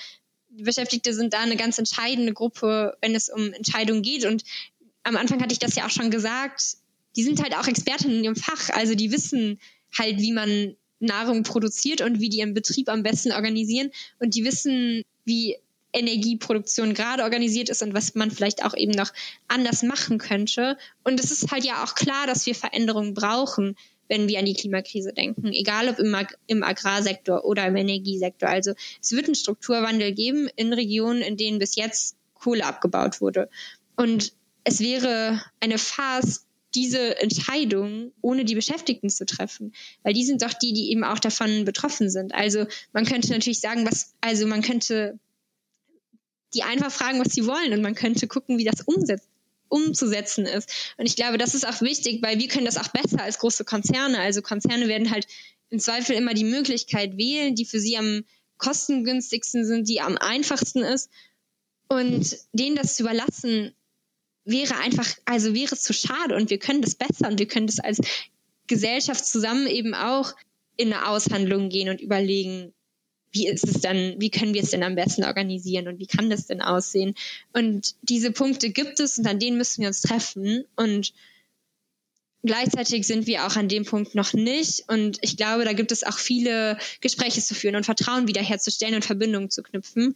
Beschäftigte sind da eine ganz entscheidende Gruppe, wenn es um Entscheidungen geht. Und am Anfang hatte ich das ja auch schon gesagt, die sind halt auch Expertinnen in ihrem Fach. Also die wissen halt, wie man Nahrung produziert und wie die ihren Betrieb am besten organisieren. Und die wissen, wie Energieproduktion gerade organisiert ist und was man vielleicht auch eben noch anders machen könnte. Und es ist halt ja auch klar, dass wir Veränderungen brauchen, wenn wir an die Klimakrise denken, egal ob im, Ag- im Agrarsektor oder im Energiesektor. Also es wird einen Strukturwandel geben in Regionen, in denen bis jetzt Kohle abgebaut wurde. Und es wäre eine Farce, diese Entscheidung ohne die Beschäftigten zu treffen, weil die sind doch die, die eben auch davon betroffen sind. Also man könnte natürlich sagen, was, also man könnte die einfach fragen, was sie wollen, und man könnte gucken, wie das umsetzt, umzusetzen ist. Und ich glaube, das ist auch wichtig, weil wir können das auch besser als große Konzerne. Also Konzerne werden halt im Zweifel immer die Möglichkeit wählen, die für sie am kostengünstigsten sind, die am einfachsten ist. Und denen das zu überlassen, wäre einfach, also wäre zu schade, und wir können das besser und wir können das als Gesellschaft zusammen eben auch in eine Aushandlung gehen und überlegen, wie ist es dann, wie können wir es denn am besten organisieren und wie kann das denn aussehen? Und diese Punkte gibt es und an denen müssen wir uns treffen, und gleichzeitig sind wir auch an dem Punkt noch nicht, und ich glaube, da gibt es auch viele Gespräche zu führen und Vertrauen wiederherzustellen und Verbindungen zu knüpfen.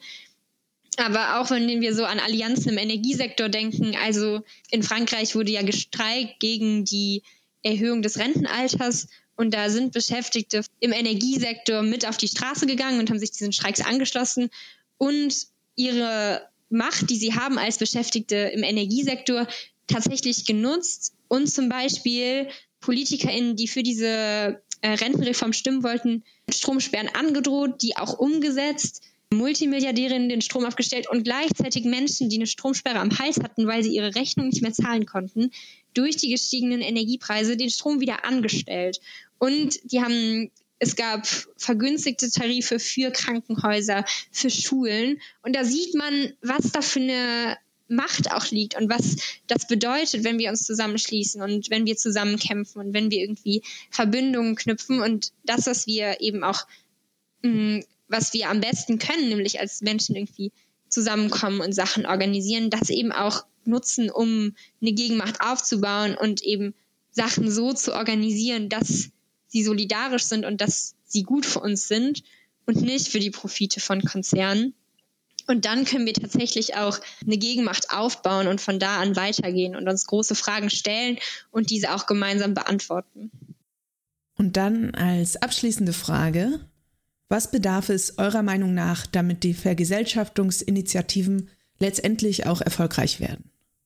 Aber auch wenn wir so an Allianzen im Energiesektor denken, also in Frankreich wurde ja gestreikt gegen die Erhöhung des Rentenalters, und da sind Beschäftigte im Energiesektor mit auf die Straße gegangen und haben sich diesen Streiks angeschlossen und ihre Macht, die sie haben als Beschäftigte im Energiesektor, tatsächlich genutzt und zum Beispiel PolitikerInnen, die für diese äh, Rentenreform stimmen wollten, Stromsperren angedroht, die auch umgesetzt, Multimilliardärinnen den Strom abgestellt und gleichzeitig Menschen, die eine Stromsperre am Hals hatten, weil sie ihre Rechnung nicht mehr zahlen konnten, durch die gestiegenen Energiepreise den Strom wieder angestellt. Und die haben, es gab vergünstigte Tarife für Krankenhäuser, für Schulen. Und da sieht man, was da für eine Macht auch liegt und was das bedeutet, wenn wir uns zusammenschließen und wenn wir zusammen kämpfen und wenn wir irgendwie Verbindungen knüpfen. Und das, was wir eben auch mh, was wir am besten können, nämlich als Menschen irgendwie zusammenkommen und Sachen organisieren, das eben auch nutzen, um eine Gegenmacht aufzubauen und eben Sachen so zu organisieren, dass sie solidarisch sind und dass sie gut für uns sind und nicht für die Profite von Konzernen. Und dann können wir tatsächlich auch eine Gegenmacht aufbauen und von da an weitergehen und uns große Fragen stellen und diese auch gemeinsam beantworten. Und dann als abschließende Frage: Was bedarf es eurer Meinung nach, damit die Vergesellschaftungsinitiativen letztendlich auch erfolgreich werden?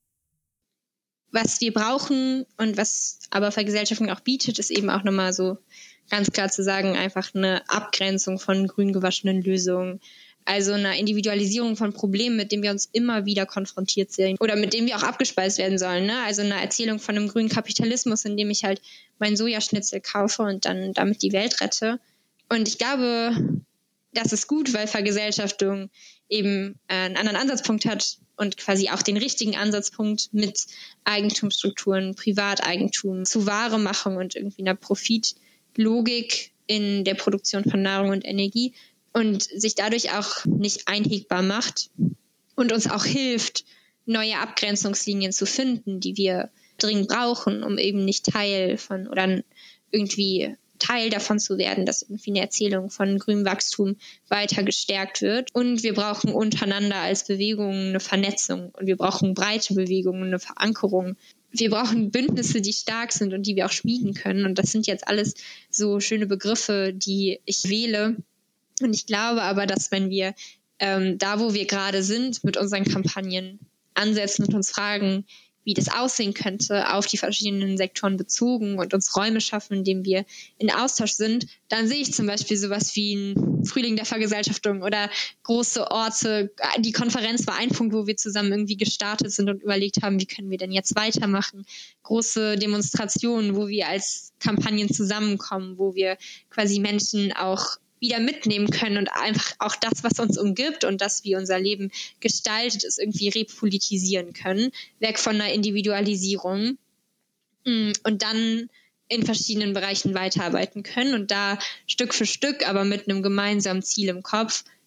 Was wir brauchen und was aber Vergesellschaftung auch bietet, ist eben auch nochmal so ganz klar zu sagen, einfach eine Abgrenzung von grün gewaschenen Lösungen. Also eine Individualisierung von Problemen, mit denen wir uns immer wieder konfrontiert sehen oder mit denen wir auch abgespeist werden sollen. Ne? Also eine Erzählung von einem grünen Kapitalismus, in dem ich halt mein Sojaschnitzel kaufe und dann damit die Welt rette. Und ich glaube, das ist gut, weil Vergesellschaftung eben einen anderen Ansatzpunkt hat und quasi auch den richtigen Ansatzpunkt mit Eigentumsstrukturen, Privateigentum zu Waremachung und irgendwie einer Profitlogik in der Produktion von Nahrung und Energie und sich dadurch auch nicht einhegbar macht und uns auch hilft, neue Abgrenzungslinien zu finden, die wir dringend brauchen, um eben nicht Teil von oder irgendwie Teil davon zu werden, dass irgendwie eine Erzählung von grünem Wachstum weiter gestärkt wird. Und wir brauchen untereinander als Bewegung eine Vernetzung und wir brauchen breite Bewegungen, eine Verankerung. Wir brauchen Bündnisse, die stark sind und die wir auch schmieden können. Und das sind jetzt alles so schöne Begriffe, die ich wähle. Und ich glaube aber, dass wenn wir ähm, da, wo wir gerade sind, mit unseren Kampagnen ansetzen und uns fragen, wie das aussehen könnte, auf die verschiedenen Sektoren bezogen und uns Räume schaffen, in denen wir in Austausch sind, dann sehe ich zum Beispiel sowas wie ein Frühling der Vergesellschaftung oder große Orte. Die Konferenz war ein Punkt, wo wir zusammen irgendwie gestartet sind und überlegt haben, wie können wir denn jetzt weitermachen. Große Demonstrationen, wo wir als Kampagnen zusammenkommen, wo wir quasi Menschen auch wieder mitnehmen können und einfach auch das, was uns umgibt und das, wie unser Leben gestaltet ist, irgendwie repolitisieren können, weg von einer Individualisierung und dann in verschiedenen Bereichen weiterarbeiten können und da Stück für Stück, aber mit einem gemeinsamen Ziel im Kopf,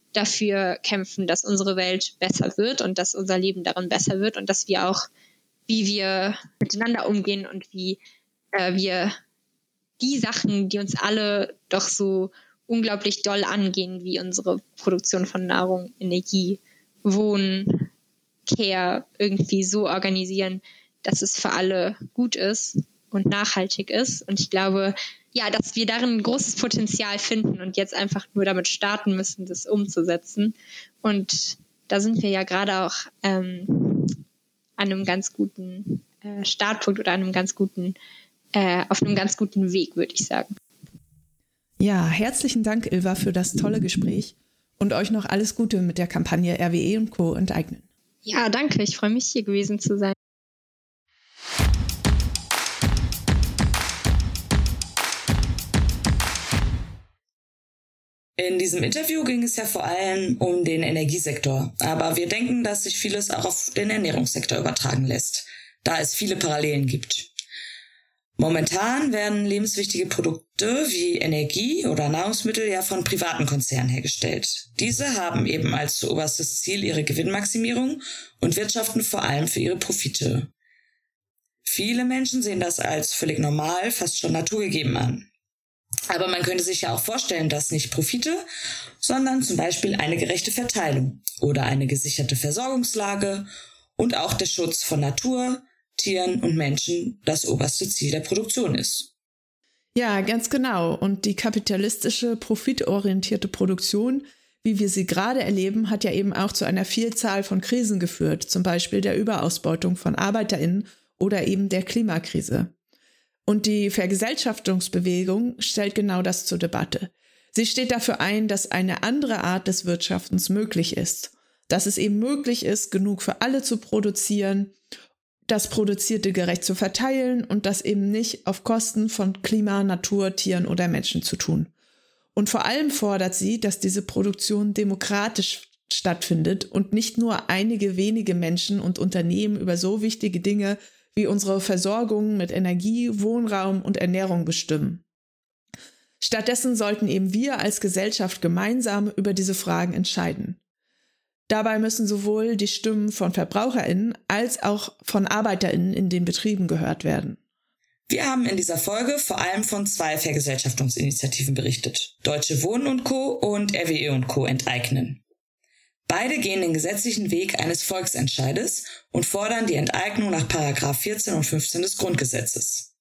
dafür kämpfen, dass unsere Welt besser wird und dass unser Leben darin besser wird und dass wir auch, wie wir miteinander umgehen und wie äh, wir die Sachen, die uns alle doch so unglaublich doll angehen, wie unsere Produktion von Nahrung, Energie, Wohnen, Care irgendwie so organisieren, dass es für alle gut ist und nachhaltig ist. Und ich glaube, ja, dass wir darin ein großes Potenzial finden und jetzt einfach nur damit starten müssen, das umzusetzen. Und da sind wir ja gerade auch ähm, an einem ganz guten äh, Startpunkt oder an einem ganz guten, äh, auf einem ganz guten Weg, würde ich sagen. Ja, herzlichen Dank, Ilva, für das tolle Gespräch und euch noch alles Gute mit der Kampagne R W E und Co. enteignen. Ja, danke. Ich freue mich, hier gewesen zu sein. In diesem Interview ging es ja vor allem um den Energiesektor, aber wir denken, dass sich vieles auch auf den Ernährungssektor übertragen lässt, da es viele Parallelen gibt. Momentan werden lebenswichtige Produkte wie Energie oder Nahrungsmittel ja von privaten Konzernen hergestellt. Diese haben eben als oberstes Ziel ihre Gewinnmaximierung und wirtschaften vor allem für ihre Profite. Viele Menschen sehen das als völlig normal, fast schon naturgegeben an. Aber man könnte sich ja auch vorstellen, dass nicht Profite, sondern zum Beispiel eine gerechte Verteilung oder eine gesicherte Versorgungslage und auch der Schutz von Natur, Tieren und Menschen das oberste Ziel der Produktion ist. Ja, ganz genau. Und die kapitalistische, profitorientierte Produktion, wie wir sie gerade erleben, hat ja eben auch zu einer Vielzahl von Krisen geführt, zum Beispiel der Überausbeutung von ArbeiterInnen oder eben der Klimakrise. Und die Vergesellschaftungsbewegung stellt genau das zur Debatte. Sie steht dafür ein, dass eine andere Art des Wirtschaftens möglich ist, dass es eben möglich ist, genug für alle zu produzieren, das Produzierte gerecht zu verteilen und das eben nicht auf Kosten von Klima, Natur, Tieren oder Menschen zu tun. Und vor allem fordert sie, dass diese Produktion demokratisch stattfindet und nicht nur einige wenige Menschen und Unternehmen über so wichtige Dinge wie unsere Versorgung mit Energie, Wohnraum und Ernährung bestimmen. Stattdessen sollten eben wir als Gesellschaft gemeinsam über diese Fragen entscheiden. Dabei müssen sowohl die Stimmen von VerbraucherInnen als auch von ArbeiterInnen in den Betrieben gehört werden. Wir haben in dieser Folge vor allem von zwei Vergesellschaftungsinitiativen berichtet. Deutsche Wohnen und Co. und R W E und Co. enteignen. Beide gehen den gesetzlichen Weg eines Volksentscheides und fordern die Enteignung nach Paragraph vierzehn und fünfzehn des Grundgesetzes.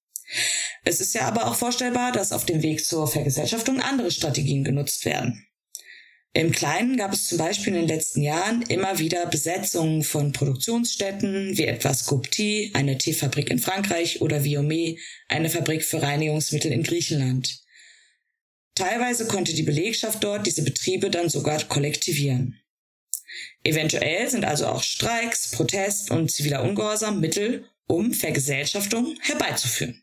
Es ist ja aber auch vorstellbar, dass auf dem Weg zur Vergesellschaftung andere Strategien genutzt werden. Im Kleinen gab es zum Beispiel in den letzten Jahren immer wieder Besetzungen von Produktionsstätten, wie etwa Skopti, eine Teefabrik in Frankreich, oder Viome, eine Fabrik für Reinigungsmittel in Griechenland. Teilweise konnte die Belegschaft dort diese Betriebe dann sogar kollektivieren. Eventuell sind also auch Streiks, Protest und ziviler Ungehorsam Mittel, um Vergesellschaftung herbeizuführen.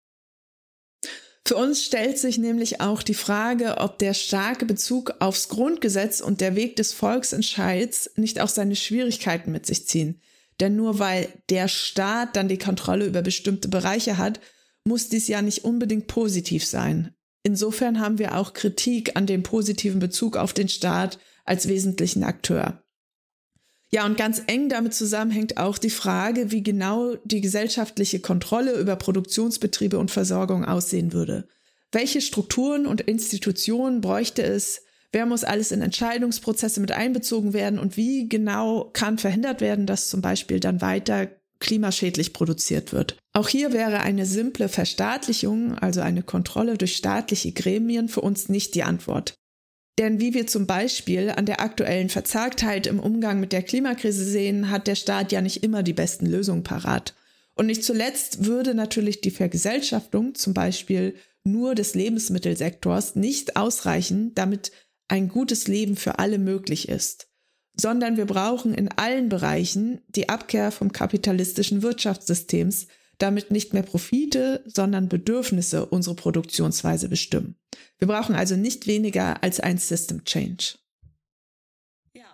Für uns stellt sich nämlich auch die Frage, ob der starke Bezug aufs Grundgesetz und der Weg des Volksentscheids nicht auch seine Schwierigkeiten mit sich ziehen. Denn nur weil der Staat dann die Kontrolle über bestimmte Bereiche hat, muss dies ja nicht unbedingt positiv sein. Insofern haben wir auch Kritik an dem positiven Bezug auf den Staat als wesentlichen Akteur. Ja, und ganz eng damit zusammenhängt auch die Frage, wie genau die gesellschaftliche Kontrolle über Produktionsbetriebe und Versorgung aussehen würde. Welche Strukturen und Institutionen bräuchte es? Wer muss alles in Entscheidungsprozesse mit einbezogen werden? Und wie genau kann verhindert werden, dass zum Beispiel dann weiter klimaschädlich produziert wird? Auch hier wäre eine simple Verstaatlichung, also eine Kontrolle durch staatliche Gremien, für uns nicht die Antwort. Denn wie wir zum Beispiel an der aktuellen Verzagtheit im Umgang mit der Klimakrise sehen, hat der Staat ja nicht immer die besten Lösungen parat. Und nicht zuletzt würde natürlich die Vergesellschaftung, zum Beispiel nur des Lebensmittelsektors, nicht ausreichen, damit ein gutes Leben für alle möglich ist. Sondern wir brauchen in allen Bereichen die Abkehr vom kapitalistischen Wirtschaftssystems, damit nicht mehr Profite, sondern Bedürfnisse unsere Produktionsweise bestimmen. Wir brauchen also nicht weniger als ein System Change. Ja,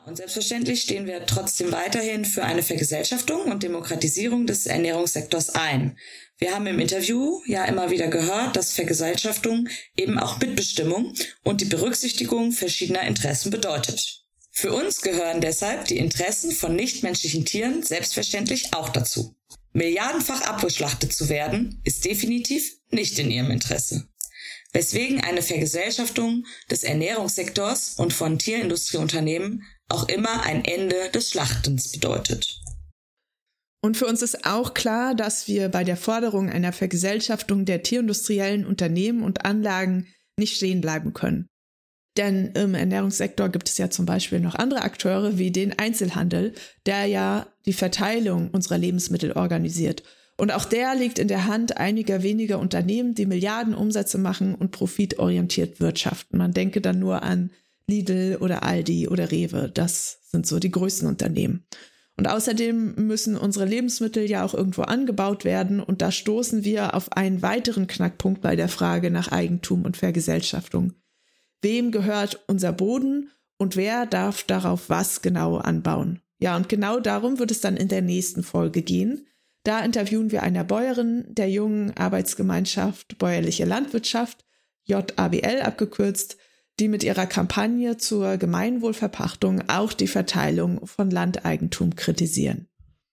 Und selbstverständlich stehen wir trotzdem weiterhin für eine Vergesellschaftung und Demokratisierung des Ernährungssektors ein. Wir haben im Interview ja immer wieder gehört, dass Vergesellschaftung eben auch Mitbestimmung und die Berücksichtigung verschiedener Interessen bedeutet. Für uns gehören deshalb die Interessen von nichtmenschlichen Tieren selbstverständlich auch dazu. Milliardenfach abgeschlachtet zu werden, ist definitiv nicht in ihrem Interesse. Weswegen eine Vergesellschaftung des Ernährungssektors und von Tierindustrieunternehmen auch immer ein Ende des Schlachtens bedeutet. Und für uns ist auch klar, dass wir bei der Forderung einer Vergesellschaftung der tierindustriellen Unternehmen und Anlagen nicht stehen bleiben können. Denn im Ernährungssektor gibt es ja zum Beispiel noch andere Akteure wie den Einzelhandel, der ja die Verteilung unserer Lebensmittel organisiert. Und auch der liegt in der Hand einiger weniger Unternehmen, die Milliarden Umsätze machen und profitorientiert wirtschaften. Man denke dann nur an Lidl oder Aldi oder Rewe. Das sind so die größten Unternehmen. Und außerdem müssen unsere Lebensmittel ja auch irgendwo angebaut werden. Und da stoßen wir auf einen weiteren Knackpunkt bei der Frage nach Eigentum und Vergesellschaftung. Wem gehört unser Boden und wer darf darauf was genau anbauen? Ja, und genau darum wird es dann in der nächsten Folge gehen. Da interviewen wir eine Bäuerin der jungen Arbeitsgemeinschaft Bäuerliche Landwirtschaft, J A B L abgekürzt, die mit ihrer Kampagne zur Gemeinwohlverpachtung auch die Verteilung von Landeigentum kritisieren.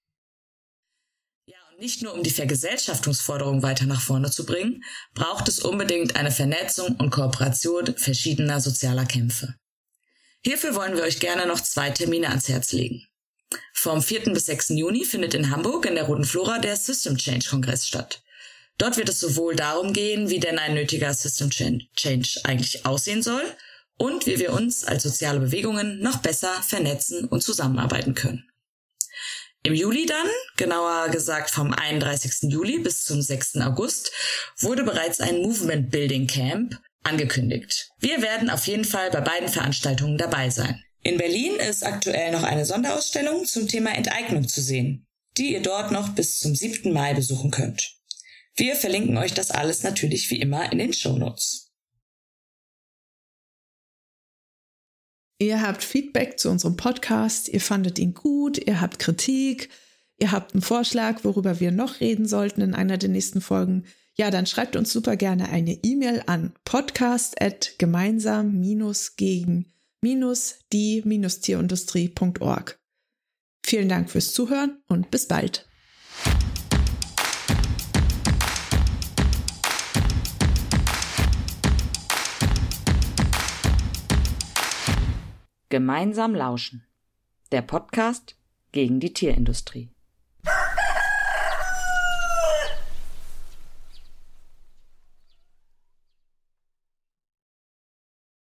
Ja, und nicht nur um die Vergesellschaftungsforderung weiter nach vorne zu bringen, braucht es unbedingt eine Vernetzung und Kooperation verschiedener sozialer Kämpfe. Hierfür wollen wir euch gerne noch zwei Termine ans Herz legen. Vom vierten bis sechsten Juni findet in Hamburg in der Roten Flora der System Change Kongress statt. Dort wird es sowohl darum gehen, wie denn ein nötiger System Change eigentlich aussehen soll und wie wir uns als soziale Bewegungen noch besser vernetzen und zusammenarbeiten können. Im Juli dann, genauer gesagt vom einunddreißigsten Juli bis zum sechsten August, wurde bereits ein Movement Building Camp angekündigt. Wir werden auf jeden Fall bei beiden Veranstaltungen dabei sein. In Berlin ist aktuell noch eine Sonderausstellung zum Thema Enteignung zu sehen, die ihr dort noch bis zum siebten Mai besuchen könnt. Wir verlinken euch das alles natürlich wie immer in den Shownotes. Ihr habt Feedback zu unserem Podcast, ihr fandet ihn gut, ihr habt Kritik, ihr habt einen Vorschlag, worüber wir noch reden sollten in einer der nächsten Folgen. Ja, dann schreibt uns super gerne eine E-Mail an podcast at gemeinsam gegen die tierindustrie punkt org. Vielen Dank fürs Zuhören und bis bald. Gemeinsam lauschen. Der Podcast gegen die Tierindustrie.